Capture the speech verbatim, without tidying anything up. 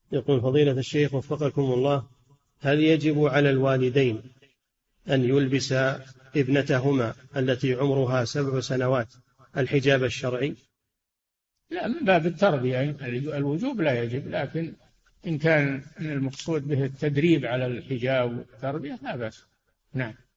يقول فضيلة الشيخ وفقكم الله، هل يجب على الوالدين أن يلبس ابنتهما التي عمرها سبع سنوات الحجاب الشرعي؟ لا، من باب التربية الوجوب لا يجب، لكن إن كان المقصود به التدريب على الحجاب والتربية لا بأس. نعم.